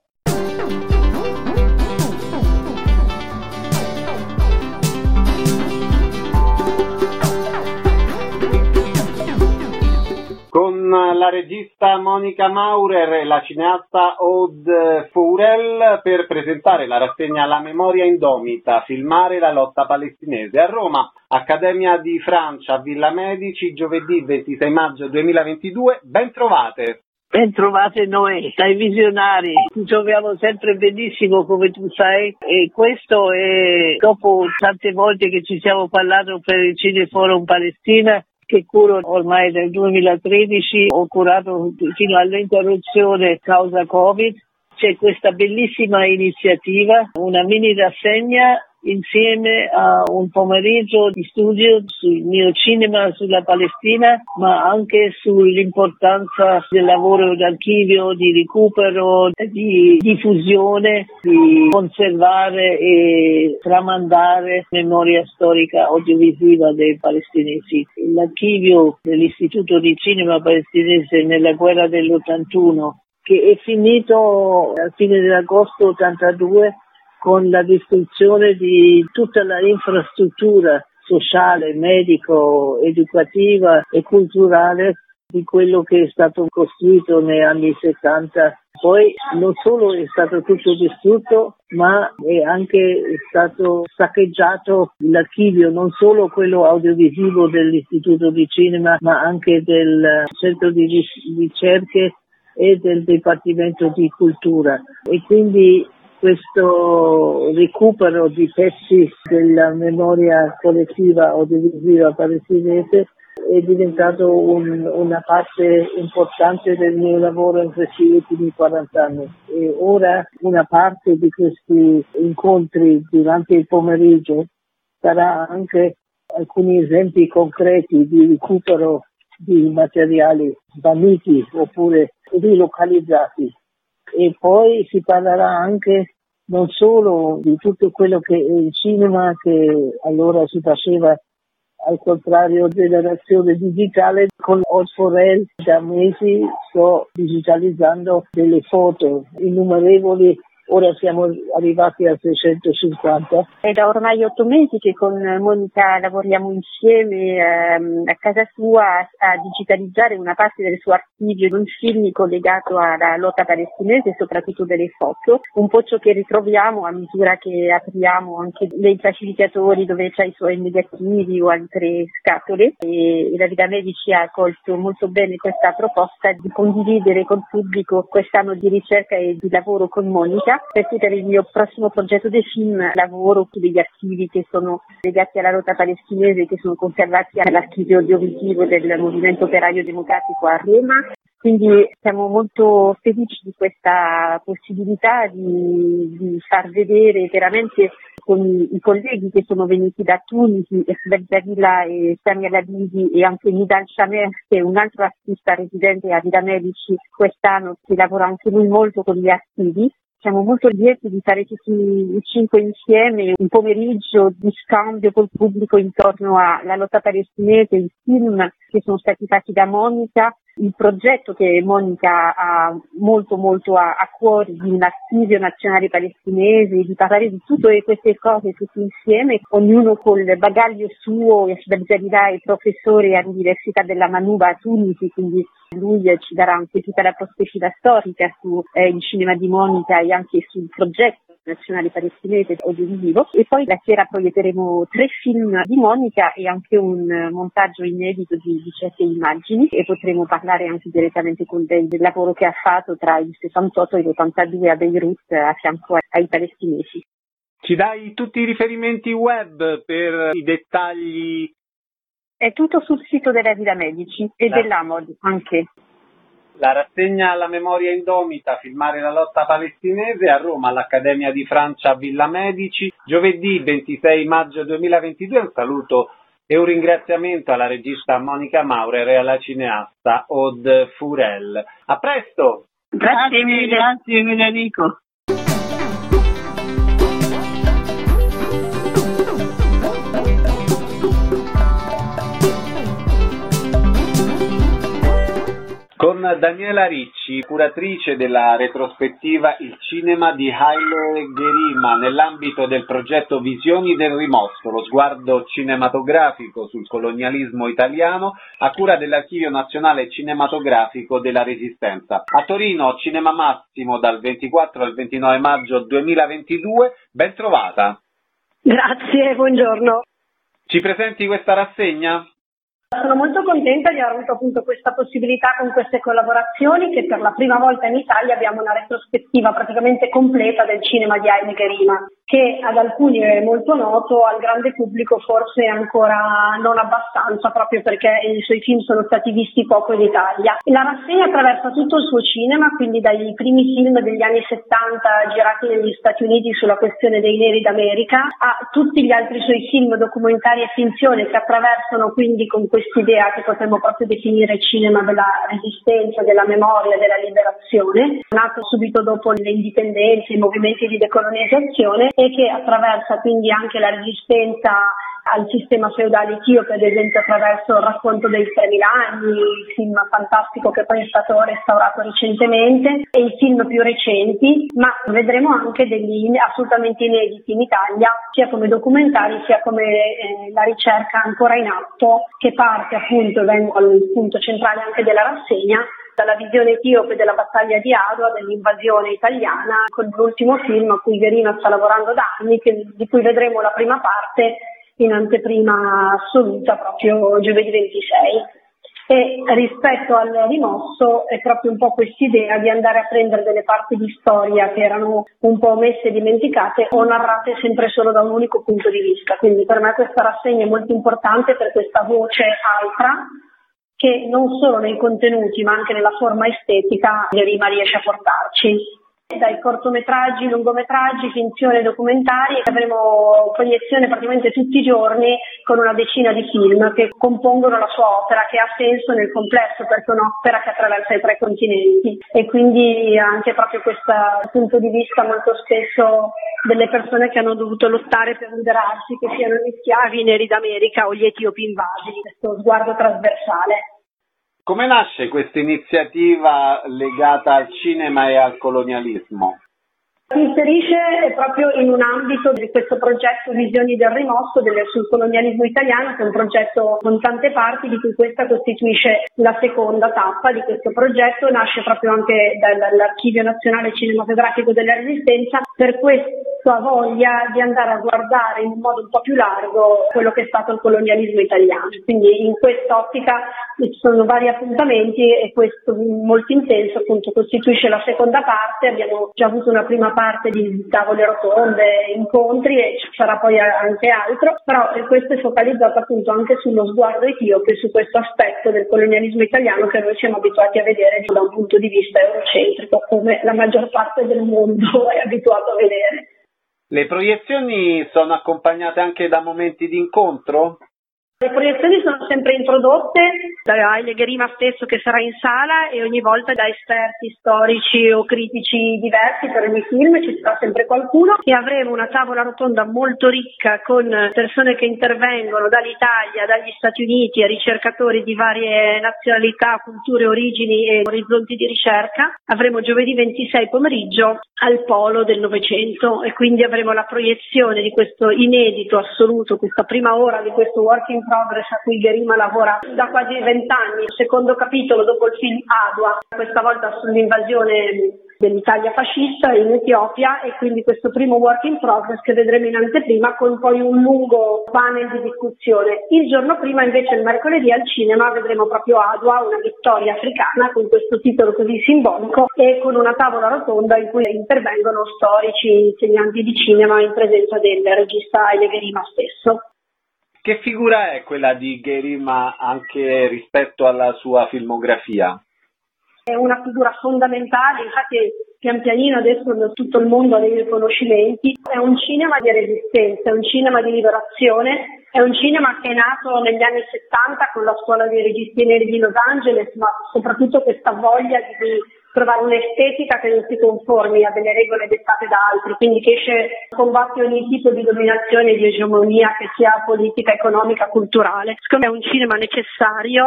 Con alla regista Monica Maurer e la cineasta Aude Fourel per presentare la rassegna La memoria indomita, filmare la lotta palestinese a Roma, Accademia di Francia, Villa Medici, giovedì ventisei maggio duemilaventidue. Ben trovate! Ben trovate noi, dai visionari, ci troviamo sempre benissimo come tu sai, e questo è dopo tante volte che ci siamo parlato per il Cineforum Palestina, che curo ormai nel duemilatredici, ho curato fino all'interruzione causa Covid. C'è questa bellissima iniziativa, una mini rassegna insieme a un pomeriggio di studio sul mio cinema sulla Palestina, ma anche sull'importanza del lavoro d'archivio, di recupero, di diffusione, di conservare e tramandare memoria storica audiovisiva dei palestinesi. L'archivio dell'Istituto di Cinema Palestinese nella guerra dell'ottantuno, che è finito a fine dell'agosto ottantadue, con la distruzione di tutta la infrastruttura sociale, medico, educativa e culturale di quello che è stato costruito negli anni settanta. Poi non solo è stato tutto distrutto, ma è anche stato saccheggiato l'archivio, non solo quello audiovisivo dell'Istituto di Cinema, ma anche del Centro di Ricerche e del Dipartimento di Cultura. E quindi questo recupero di pezzi della memoria collettiva audiovisiva palestinese è diventato un, una parte importante del mio lavoro in questi ultimi quaranta anni. E ora una parte di questi incontri durante il pomeriggio sarà anche alcuni esempi concreti di recupero di materiali svaniti oppure rilocalizzati. E poi si parlerà anche non solo di tutto quello che è il cinema, che allora si faceva al contrario della reazione digitale. Con Aude Fourel da mesi sto digitalizzando delle foto innumerevoli. Ora siamo arrivati a seicentocinquanta. È da ormai otto mesi che con Monica lavoriamo insieme ehm, a casa sua a, a digitalizzare una parte del suo archivio, un film collegato alla lotta palestinese e soprattutto delle foto, un po' ciò che ritroviamo a misura che apriamo anche dei facilitatori dove c'è i suoi negativi o altre scatole. E, e la Villa Medici ha accolto molto bene questa proposta di condividere col pubblico quest'anno di ricerca e di lavoro con Monica. Perché per il mio prossimo progetto di film lavoro su degli archivi che sono legati alla lotta palestinese, che sono conservati all'archivio audiovisivo del Movimento Operaio Democratico a Roma. Quindi siamo molto felici di questa possibilità di, di far vedere veramente con i colleghi che sono venuti da Tunisi, Esbel Zavila e Samia Labidi e anche Nidal Shamer, che è un altro artista residente a Villa Medici quest'anno, che lavora anche lui molto con gli archivi. Siamo molto lieti di fare tutti i cinque insieme un pomeriggio di scambio col pubblico intorno alla lotta palestinese, i film che sono stati fatti da Monica, il progetto che Monica ha molto molto a, a cuore di un archivio nazionale palestinese, di parlare di tutte queste cose tutti insieme, ognuno col bagaglio suo. Esbel Zavila è professore all'Università della Manuba a Tunisi, quindi lui ci darà anche tutta la prospettiva storica sul eh, cinema di Monica e anche sul progetto nazionale palestinese audiovisivo. E poi la sera proietteremo tre film di Monica e anche un montaggio inedito di, di certe immagini, e potremo parlare anche direttamente con lei del lavoro che ha fatto tra il sessantotto e l'ottantadue a Beirut a fianco ai palestinesi. Ci dai tutti i riferimenti web per i dettagli? È tutto sul sito della Villa Medici e la... dell'Amod anche. La rassegna La memoria indomita, filmare la lotta palestinese a Roma, all'Accademia di Francia, Villa Medici, giovedì ventisei maggio duemilaventidue. Un saluto e un ringraziamento alla regista Monica Maurer e alla cineasta Aude Fourel. A presto! Grazie mille, grazie Federico. Con con Daniela Ricci, curatrice della retrospettiva Il cinema di Haile Gerima nell'ambito del progetto Visioni del Rimosso, lo sguardo cinematografico sul colonialismo italiano a cura dell'Archivio Nazionale Cinematografico della Resistenza. A Torino, Cinema Massimo dal ventiquattro al ventinove maggio duemilaventidue, ben trovata. Grazie, buongiorno. Ci presenti questa rassegna? Sono molto contenta di aver avuto appunto questa possibilità con queste collaborazioni, che per la prima volta in Italia abbiamo una retrospettiva praticamente completa del cinema di Haile Gerima, che ad alcuni è molto noto, al grande pubblico forse ancora non abbastanza, proprio perché i suoi film sono stati visti poco in Italia. La rassegna attraversa tutto il suo cinema, quindi dai primi film degli anni settanta girati negli Stati Uniti sulla questione dei neri d'America a tutti gli altri suoi film documentari e finzione che attraversano quindi con quest'idea che potremmo proprio definire cinema della resistenza, della memoria, della liberazione, nato subito dopo le indipendenze, i movimenti di decolonizzazione, e che attraversa quindi anche la resistenza al sistema feudale etiope, ad esempio attraverso il racconto dei tremila anni, il film fantastico che poi è stato restaurato recentemente, e i film più recenti, ma vedremo anche degli assolutamente inediti in Italia, sia come documentari sia come eh, la ricerca ancora in atto, che parte appunto, vengo al punto centrale anche della rassegna, dalla visione etiope della battaglia di Adua, dell'invasione italiana, con l'ultimo film a cui Gerima sta lavorando da anni, che, di cui vedremo la prima parte in anteprima assoluta proprio giovedì ventisei. E rispetto al rimosso è proprio un po' quest'idea di andare a prendere delle parti di storia che erano un po' omesse e dimenticate o narrate sempre solo da un unico punto di vista. Quindi per me questa rassegna è molto importante per questa voce altra che non solo nei contenuti ma anche nella forma estetica Gerima riesce a portarci. Dai cortometraggi, lungometraggi, finzione e documentari avremo proiezione praticamente tutti i giorni con una decina di film che compongono la sua opera, che ha senso nel complesso perché è un'opera che attraversa i tre continenti, e quindi anche proprio questo punto di vista molto spesso delle persone che hanno dovuto lottare per liberarsi, che siano gli schiavi, i neri d'America o gli etiopi invasi, questo sguardo trasversale. Come nasce questa iniziativa legata al cinema e al colonialismo? Si inserisce proprio in un ambito di questo progetto Visioni del Rimosso del, sul colonialismo italiano, che è un progetto con tante parti, di cui questa costituisce la seconda tappa di questo progetto. Nasce proprio anche dall'Archivio Nazionale Cinematografico della Resistenza per questa voglia di andare a guardare in un modo un po' più largo quello che è stato il colonialismo italiano. Quindi in quest'ottica ci sono vari appuntamenti e questo molto intenso appunto costituisce la seconda parte. Abbiamo già avuto una prima parte di tavole rotonde, incontri, e ci sarà poi anche altro, però questo è focalizzato appunto anche sullo sguardo etiope, su questo aspetto del colonialismo italiano che noi siamo abituati a vedere da un punto di vista eurocentrico, come la maggior parte del mondo è abituato a vedere. Le proiezioni sono accompagnate anche da momenti di incontro? Le proiezioni sono sempre introdotte da Haile Gerima stesso, che sarà in sala, e ogni volta da esperti storici o critici diversi per ogni film ci sarà sempre qualcuno, e avremo una tavola rotonda molto ricca con persone che intervengono dall'Italia, dagli Stati Uniti, e ricercatori di varie nazionalità, culture, origini e orizzonti di ricerca. Avremo giovedì ventisei pomeriggio al Polo del Novecento, e quindi avremo la proiezione di questo inedito assoluto, questa prima ora di questo work in progress a cui Gerima lavora da quasi vent'anni, il secondo capitolo dopo il film Adua, questa volta sull'invasione dell'Italia fascista in Etiopia, e quindi questo primo work in progress che vedremo in anteprima con poi un lungo panel di discussione. Il giorno prima invece, il mercoledì, al cinema vedremo proprio Adua, una vittoria africana, con questo titolo così simbolico, e con una tavola rotonda in cui intervengono storici, insegnanti di cinema in presenza del regista Haile Gerima stesso. Che figura è quella di Gerima anche rispetto alla sua filmografia? È una figura fondamentale, infatti pian pianino adesso tutto il mondo ha dei riconoscimenti. È un cinema di resistenza, è un cinema di liberazione, è un cinema che è nato negli anni settanta con la scuola dei registi neri di Los Angeles, ma soprattutto questa voglia di trovare un'estetica che non si conformi a delle regole dettate da altri, quindi che esce, combatte ogni tipo di dominazione e di egemonia, che sia politica, economica, culturale. Secondo me è un cinema necessario,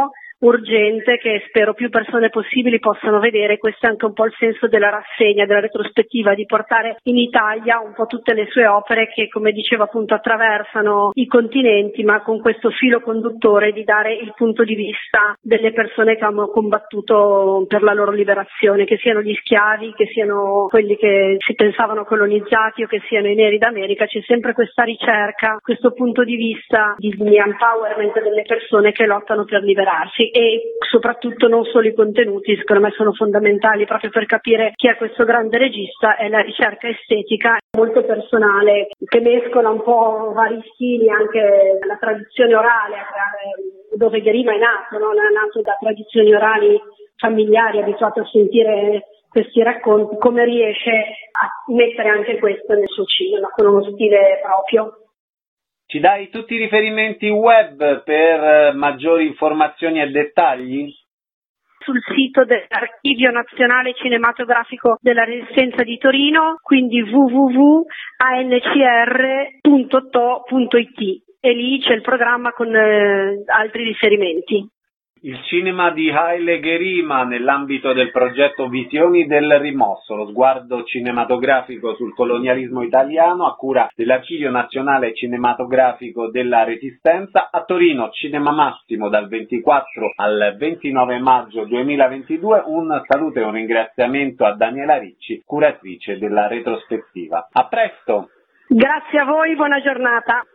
urgente che spero più persone possibili possano vedere. Questo è anche un po' il senso della rassegna, della retrospettiva, di portare in Italia un po' tutte le sue opere che, come dicevo appunto, attraversano i continenti, ma con questo filo conduttore di dare il punto di vista delle persone che hanno combattuto per la loro liberazione, che siano gli schiavi, che siano quelli che si pensavano colonizzati o che siano i neri d'America. C'è sempre questa ricerca, questo punto di vista di empowerment delle persone che lottano per liberarsi. E soprattutto non solo i contenuti, secondo me sono fondamentali proprio per capire chi è questo grande regista, è la ricerca estetica molto personale che mescola un po' vari stili, anche la tradizione orale dove Gherima è nato, no? È nato da tradizioni orali familiari, abituato a sentire questi racconti, come riesce a mettere anche questo nel suo cinema con uno stile proprio. Ci dai tutti i riferimenti web per maggiori informazioni e dettagli? Sul sito dell'Archivio Nazionale Cinematografico della Resistenza di Torino, quindi w w w punto a n c r punto t o punto i t, e lì c'è il programma con eh, altri riferimenti. Il cinema di Haile Gherima nell'ambito del progetto Visioni del Rimosso, lo sguardo cinematografico sul colonialismo italiano a cura dell'Archivio Nazionale Cinematografico della Resistenza. A Torino, Cinema Massimo dal ventiquattro al ventinove maggio duemilaventidue. Un saluto e un ringraziamento a Daniela Ricci, curatrice della retrospettiva. A presto! Grazie a voi, buona giornata.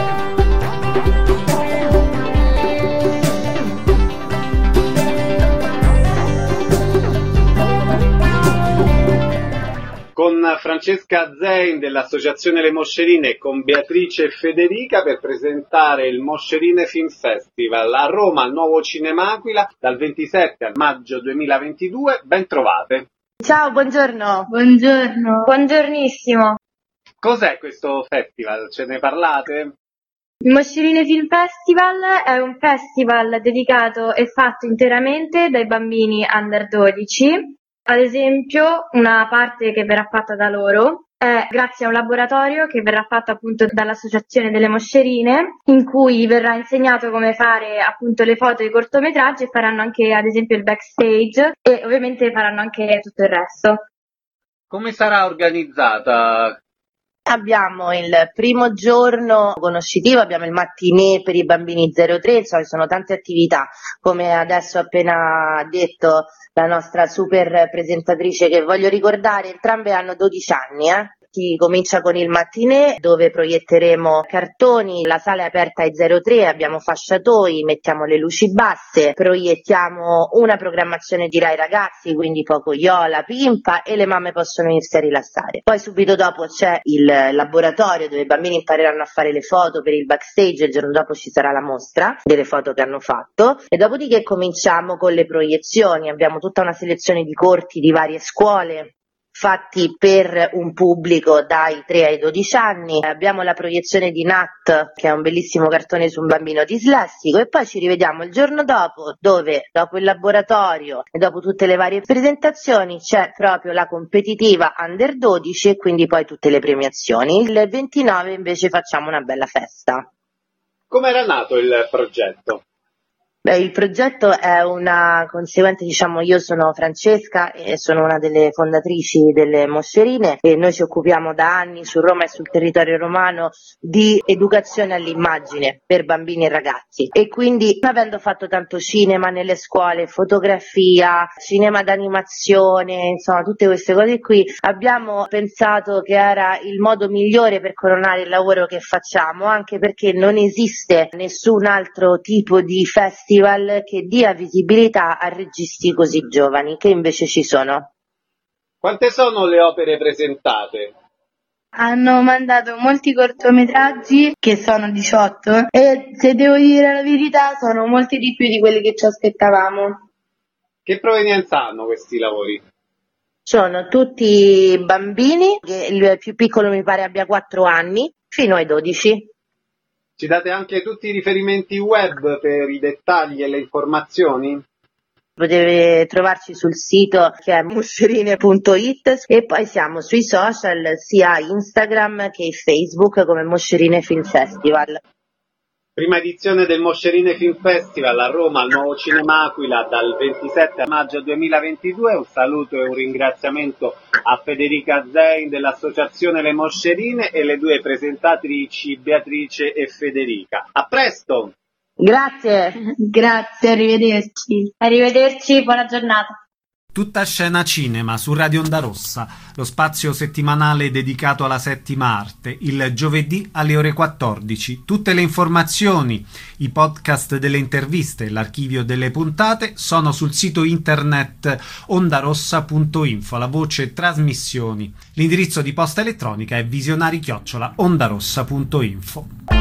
Con Francesca Zein dell'Associazione Le Moscerine e con Beatrice e Federica per presentare il Moscerine Film Festival a Roma al Nuovo Cinema Aquila dal ventisette al maggio duemilaventidue. Ben trovate. Ciao, buongiorno. Buongiorno. Buongiornissimo. Cos'è questo festival? Ce ne parlate? Il Moscerine Film Festival è un festival dedicato e fatto interamente dai bambini under dodici. Ad esempio, una parte che verrà fatta da loro è grazie a un laboratorio che verrà fatto appunto dall'Associazione delle Moscerine, in cui verrà insegnato come fare appunto le foto e i cortometraggi, e faranno anche ad esempio il backstage e ovviamente faranno anche tutto il resto. Come sarà organizzata? Abbiamo il primo giorno conoscitivo, abbiamo il mattinè per i bambini zero tre, insomma ci sono tante attività, come adesso appena detto la nostra super presentatrice, che voglio ricordare, entrambe hanno dodici anni, eh? Si comincia con il mattinè dove proietteremo cartoni, la sala è aperta ai zero tre, abbiamo fasciatoi, mettiamo le luci basse, proiettiamo una programmazione di Rai Ragazzi, quindi poco Iola, Pimpa, e le mamme possono iniziare a rilassare. Poi subito dopo c'è il laboratorio dove i bambini impareranno a fare le foto per il backstage, il giorno dopo ci sarà la mostra delle foto che hanno fatto, e dopodiché cominciamo con le proiezioni. Abbiamo tutta una selezione di corti di varie scuole fatti per un pubblico dai tre ai dodici anni. Abbiamo la proiezione di Nat, che è un bellissimo cartone su un bambino dislessico, e poi ci rivediamo il giorno dopo, dove dopo il laboratorio e dopo tutte le varie presentazioni c'è proprio la competitiva under dodici e quindi poi tutte le premiazioni. Il ventinove invece facciamo una bella festa. Come era nato il progetto? Beh, il progetto è una conseguente, diciamo, io sono Francesca e sono una delle fondatrici delle Moscerine e noi ci occupiamo da anni su Roma e sul territorio romano di educazione all'immagine per bambini e ragazzi, e quindi avendo fatto tanto cinema nelle scuole, fotografia, cinema d'animazione, insomma tutte queste cose qui, abbiamo pensato che era il modo migliore per coronare il lavoro che facciamo, anche perché non esiste nessun altro tipo di festival che dia visibilità a registi così giovani, che invece ci sono. Quante sono le opere presentate? Hanno mandato molti cortometraggi, che sono diciotto, e se devo dire la verità sono molti di più di quelli che ci aspettavamo. Che provenienza hanno questi lavori? Sono tutti bambini, il più piccolo mi pare abbia quattro anni, fino ai dodici. Ci date anche tutti i riferimenti web per i dettagli e le informazioni? Potete trovarci sul sito che è moscerine punto it e poi siamo sui social sia Instagram che Facebook come Moscerine Film Festival. Prima edizione del Moscerine Film Festival a Roma, al Nuovo Cinema Aquila, dal ventisette maggio duemilaventidue. Un saluto e un ringraziamento a Federica Zein dell'Associazione Le Moscerine e le due presentatrici Beatrice e Federica. A presto! Grazie! Grazie, arrivederci. Arrivederci, buona giornata. Tutta scena cinema su Radio Onda Rossa, lo spazio settimanale dedicato alla settima arte, il giovedì alle ore quattordici. Tutte le informazioni, i podcast delle interviste e l'archivio delle puntate sono sul sito internet ondarossa punto info, la voce trasmissioni. L'indirizzo di posta elettronica è visionari chiocciola ondarossa punto info.